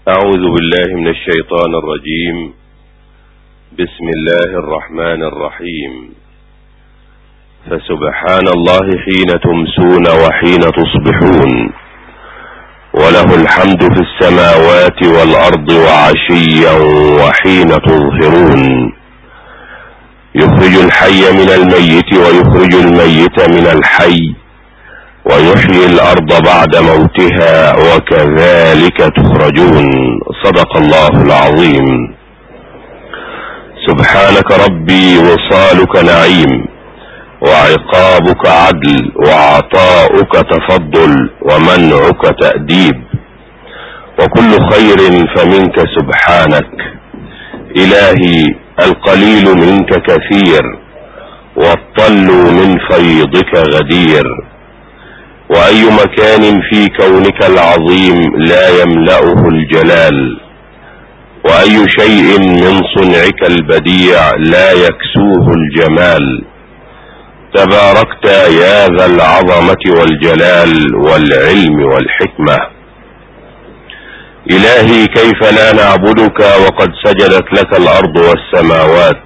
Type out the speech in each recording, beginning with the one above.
أعوذ بالله من الشيطان الرجيم. بسم الله الرحمن الرحيم. فسبحان الله حين تمسون وحين تصبحون، وله الحمد في السماوات والأرض وعشيا وحين تظهرون، يخرج الحي من الميت ويخرج الميت من الحي، ويحيي الأرض بعد موتها، وكذلك تخرجون. صدق الله العظيم. سبحانك ربي وصالك نعيم، وعقابك عدل، وعطاؤك تفضل، ومنعك تأديب، وكل خير فمنك سبحانك. إلهي القليل منك كثير، والطل من فيضك غدير، وأي مكان في كونك العظيم لا يملأه الجلال، وأي شيء من صنعك البديع لا يكسوه الجمال. تباركت يا ذا العظمة والجلال والعلم والحكمة. إلهي كيف لا نعبدك وقد سجدت لك الأرض والسماوات،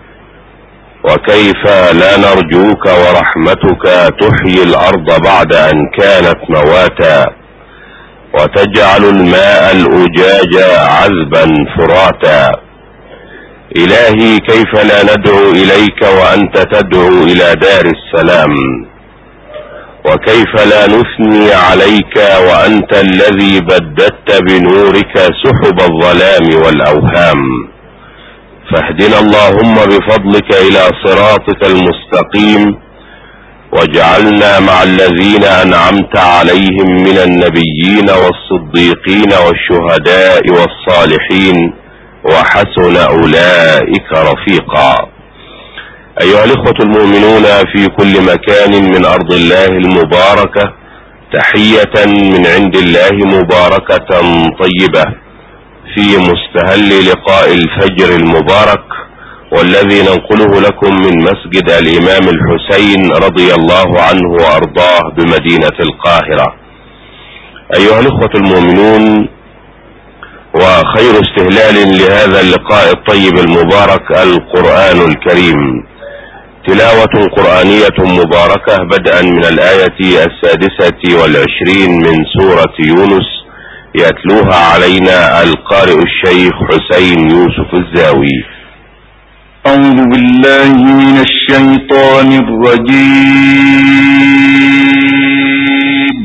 وكيف لا نرجوك ورحمتك تحيي الأرض بعد أن كانت مواتا، وتجعل الماء الأجاج عذبا فراتا. إلهي كيف لا ندعو إليك وأنت تدعو إلى دار السلام، وكيف لا نثني عليك وأنت الذي بددت بنورك سحب الظلام والأوهام. فاهدنا اللهم بفضلك إلى صراطك المستقيم، واجعلنا مع الذين أنعمت عليهم من النبيين والصديقين والشهداء والصالحين، وحسن أولئك رفيقا. أيها الإخوة المؤمنون في كل مكان من أرض الله المباركة، تحية من عند الله مباركة طيبة في مستهل لقاء الفجر المبارك، والذي ننقله لكم من مسجد الإمام الحسين رضي الله عنه وأرضاه بمدينة القاهرة. أيها الإخوة المؤمنون، وخير استهلال لهذا اللقاء الطيب المبارك القرآن الكريم، تلاوة قرآنية مباركة بدءا من الآية 26 من سورة يونس، يتلوها علينا القارئ الشيخ حسين يوسف الزاوي. أعوذ بالله من الشيطان الرجيم.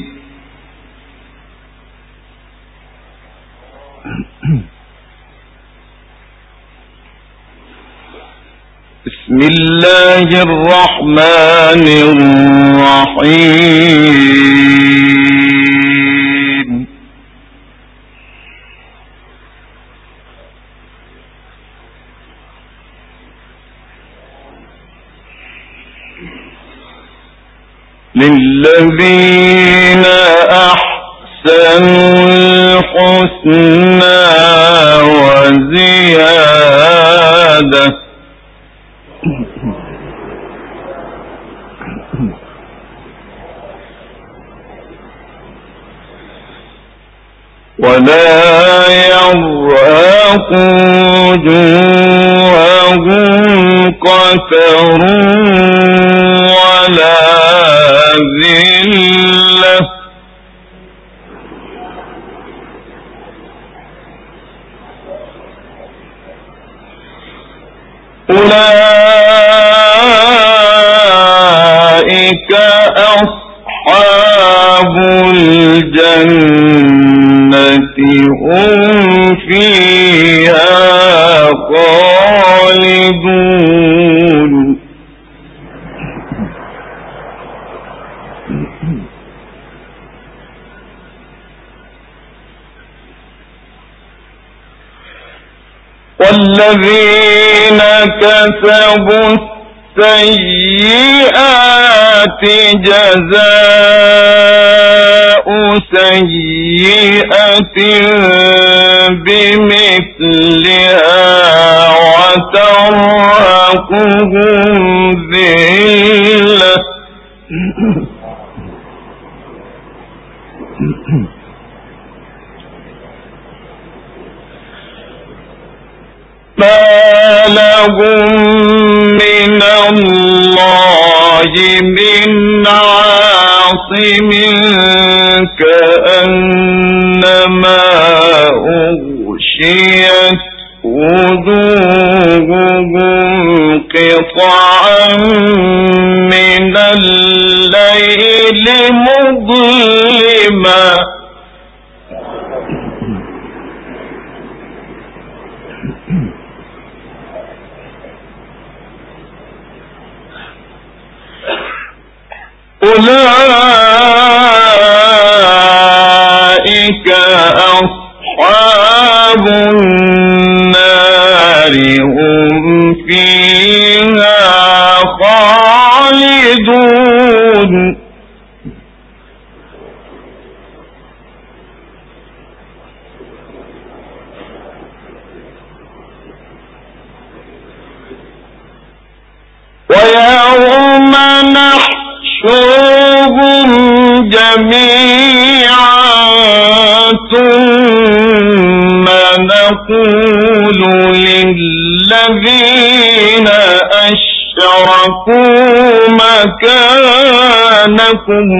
بسم الله الرحمن الرحيم. للذين أحسنوا الحسنى وزيادة، ولا يرهق وجوههم قتر ولا ذلة، أولئك أصحاب الجنة، هم فيها خالدون. والذين كسبوا السيئات جزاء سيئة بمثلها وترهقهم ذلة، ما لهم من الله من عاصم كأنما أغشيت وجوههم قطعا من الليل مظلما أولئك أصحاب النار هم فيها خالدون ويوم نحشرهم جميعا ثم نقول للذين أشركوا مكانكم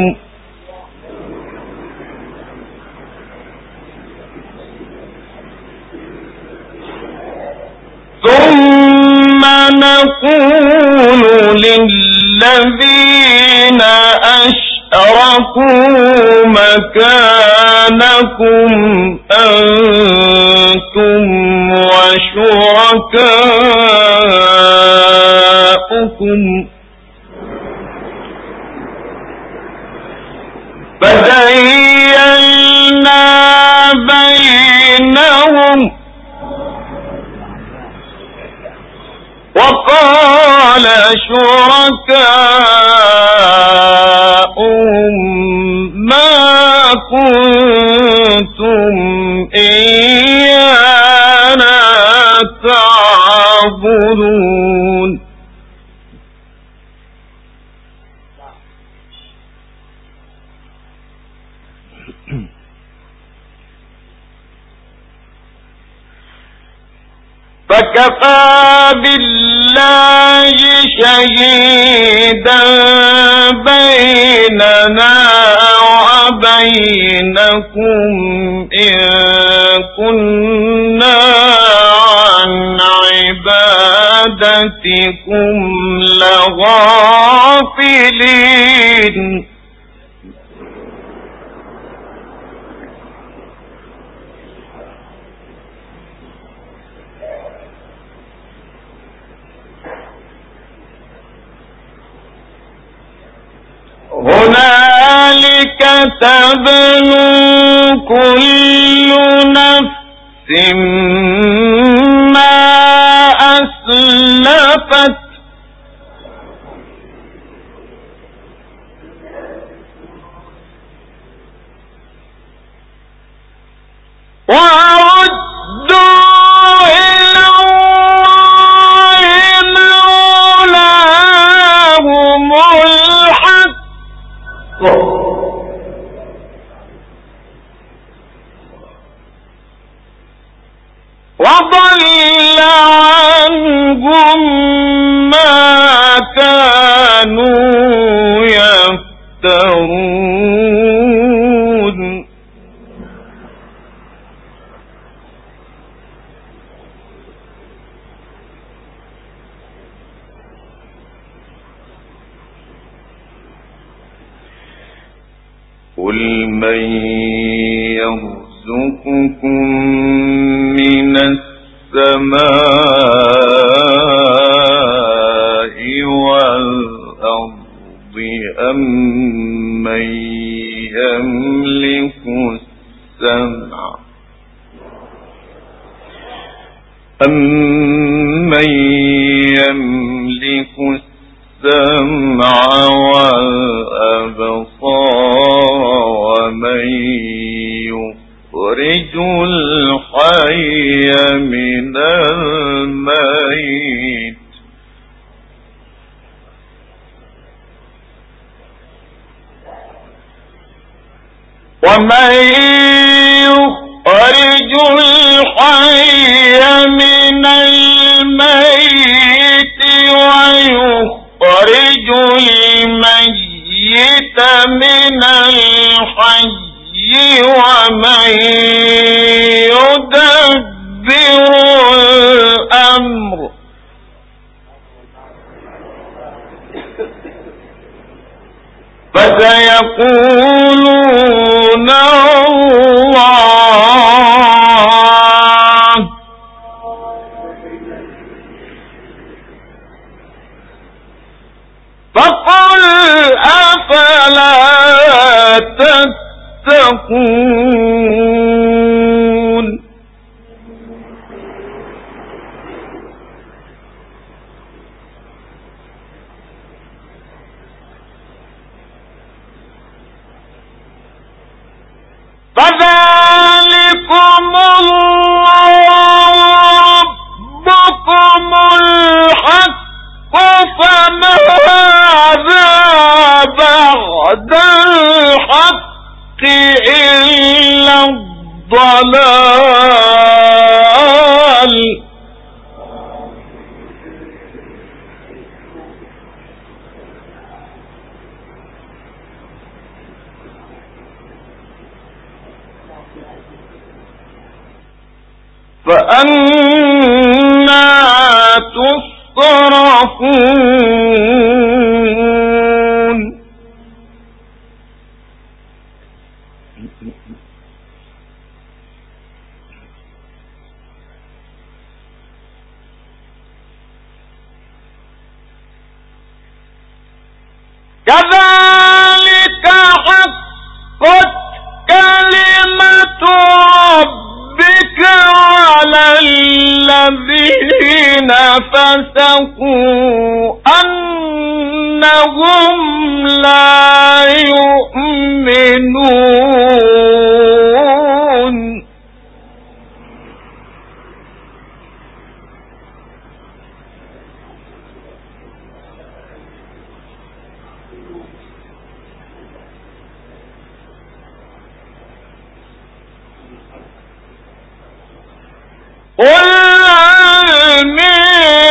ثم نقول للذين أشركوا مكانكم أنتم وشركاؤكم فزيّلنا بينهم وقال شركاؤهم ما كنتم إيانا تعبدون فكفى بالله شهيدا بيننا وبينكم إن كنا عن عبادتكم لغافلين هنالك تبلو كل نفس ما أسلفت وردوا إلى الله مولاهم الحق وضل عنهم ما كانوا يفترون قل من يرزقكم من السماء والأرض أمن يملك السمع والأبصار ومن يخرج الحي من الميت ومن يخرج الحي من الميت الميت ويخرج الميت من الحي ومن يدبر الأمر فسيقولون الله فقل أفلا تتقون فذلكم الله ربكم الحق فماذا بعد الحق إلا الضلال فأنى تصرفون كذلك حقت كلمة ربك على الذين فسقوا أنهم لا يؤمنون قل هل من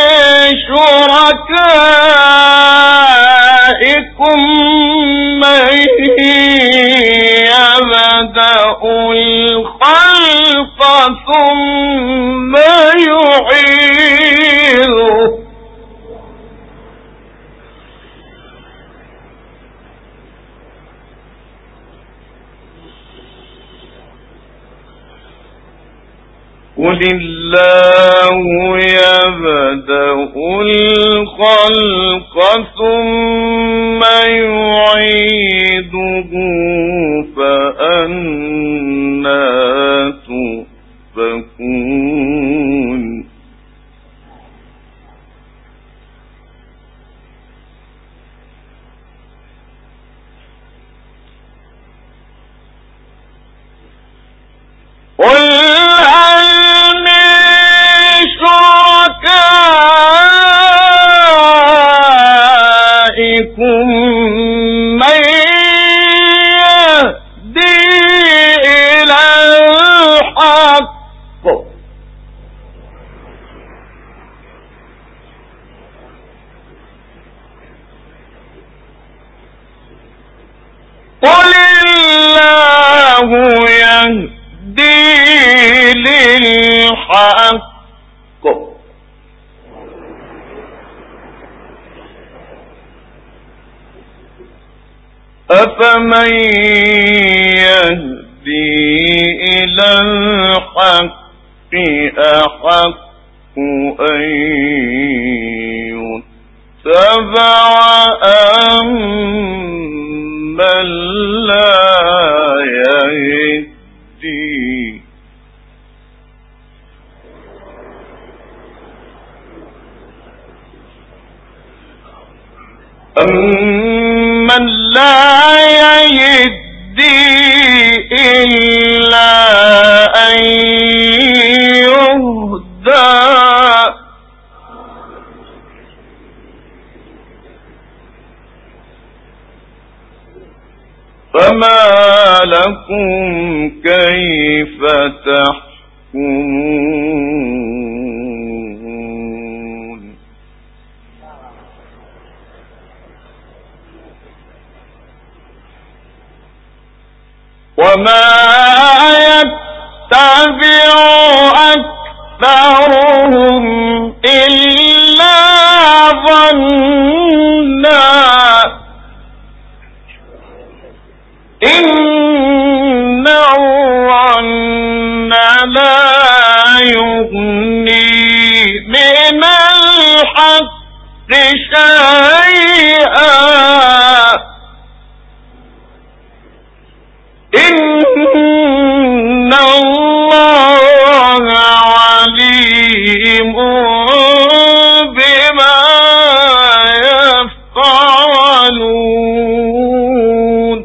شركائكم من يبدأ الخلق ثم يعيده قل الله يبدأ الخلق ثم يعيده فأنى تؤفكون قل من يهدي إلى الحق قل الله يهدي للحق أفمن يهدي إلى الحق أحق أن يتبع أم من لا يهدي أمن لا يهدي إلا أن يهدى فما لكم كيف تحكمون شيئا إن الله عليم بما يفعلون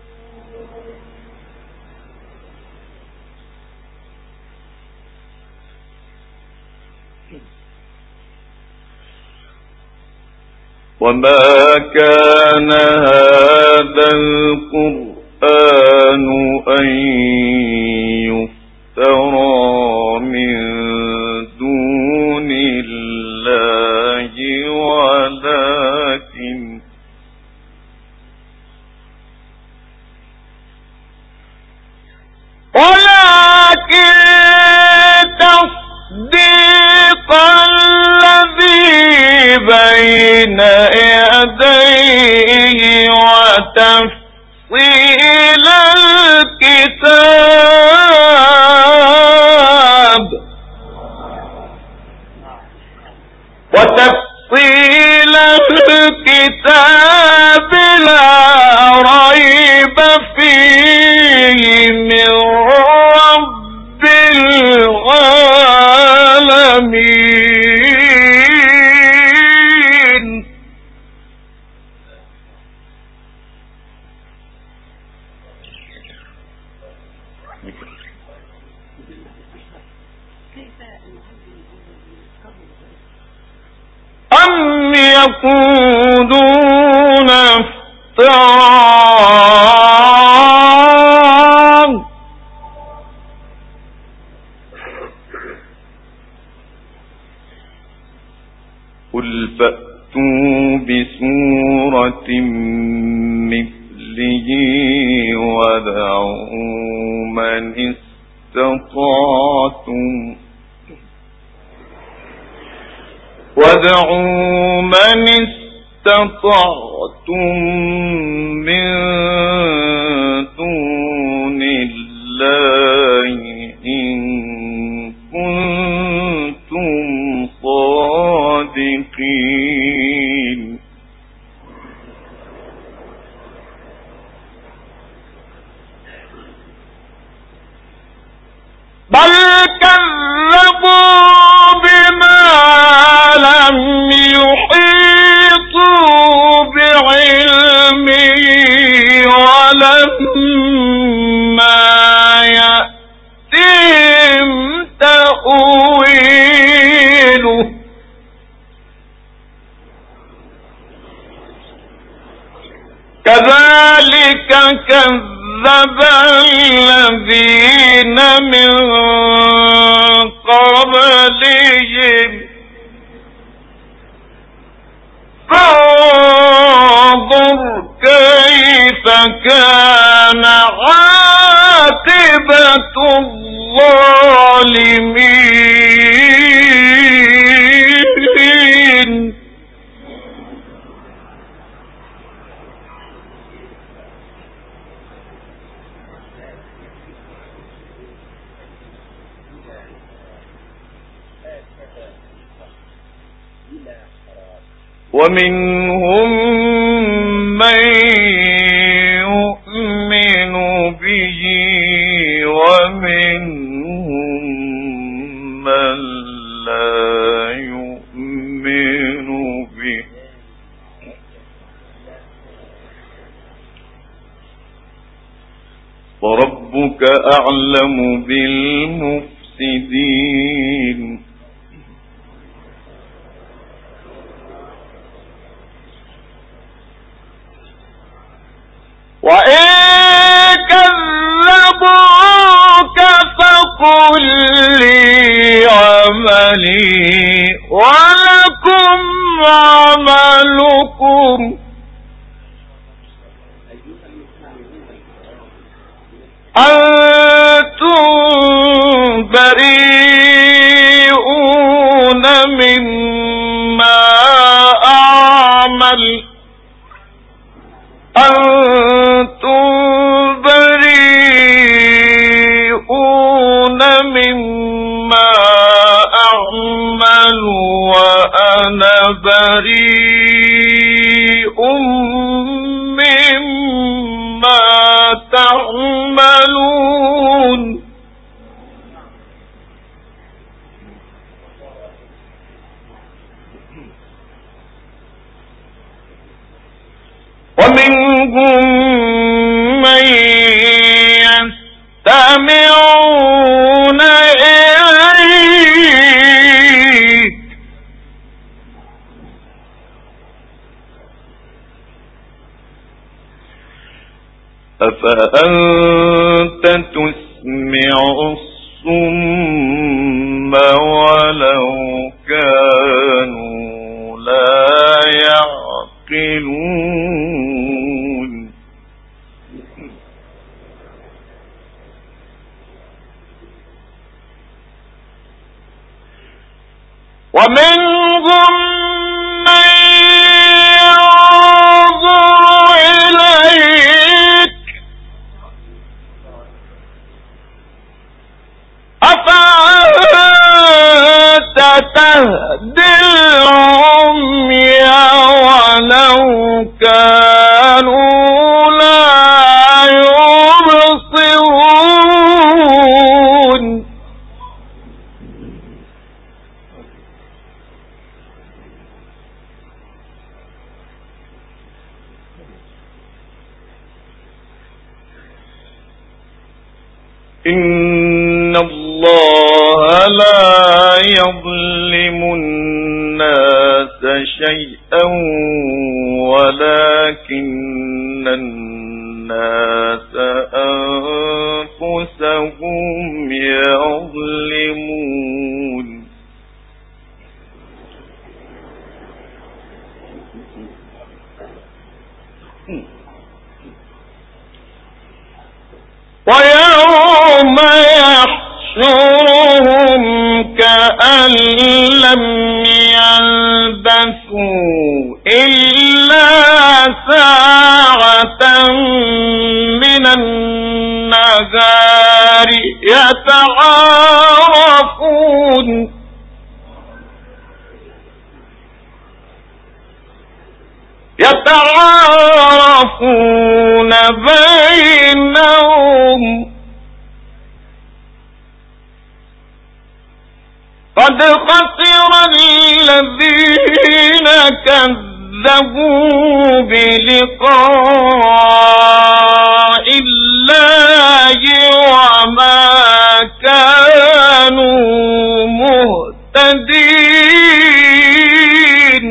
وما كان هذا القرآن أن يفترى من دون الله ولكن تصديق الذي بين يديه وتفصيل الكتاب لا ريب فيه من رب العالمين أم يقولون افتراه قل فأتوا بسورة مثله وادعوا من استطعتم من دون الله إن كنتم صادقين بل كذبوا بما لم يحيطوا بعلمه ولما يأتهم تأويله كذلك كذب الذين من قبلهم فانظر كيف كان عاقبة الظالمين ومنهم من يؤمن به ومنهم من لا يؤمن به وربك أعلم بالمفسدين وإن كذبوك فقل لي عملي ولكم عملكم أنتم بريئون مما أعمل أنتم بريئون مما أعمل وأنا بريء ومنهم من يستمعون إليك أفأنت تسمع الصم ولو كانوا لا يعقلون ومنهم من ينظر إليك أفأنت تهدي العمي ولو كانوا لا يبصرون إن الله لا يظلم الناس شيئا ولكن الناس أنفسهم يظلمون ويوم يحشرهم كأن لم يلبثوا إلا ساعة من النهار يتعارفون بينهم قد خسر الذين كذبوا بلقاء الله وما كانوا مهتدين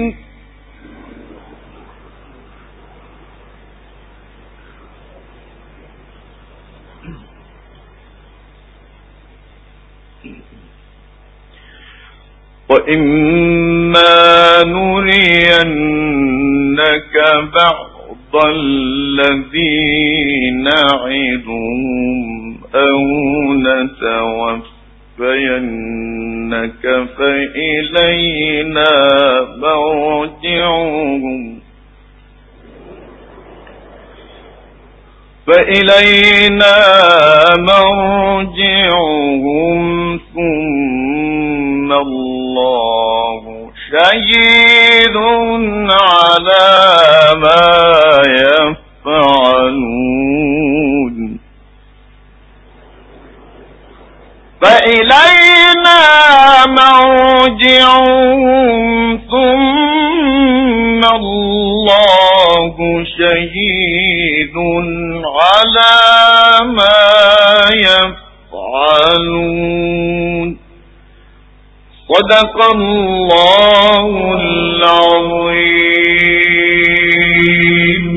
وإما نرينك بعض الذي نعدهم أو نتوفينك فإلينا مرجعهم ثم الله شهيد على ما يفعلون فإلينا مرجعهم ثم الله شهيد على ما يفعلون صدق الله العظيم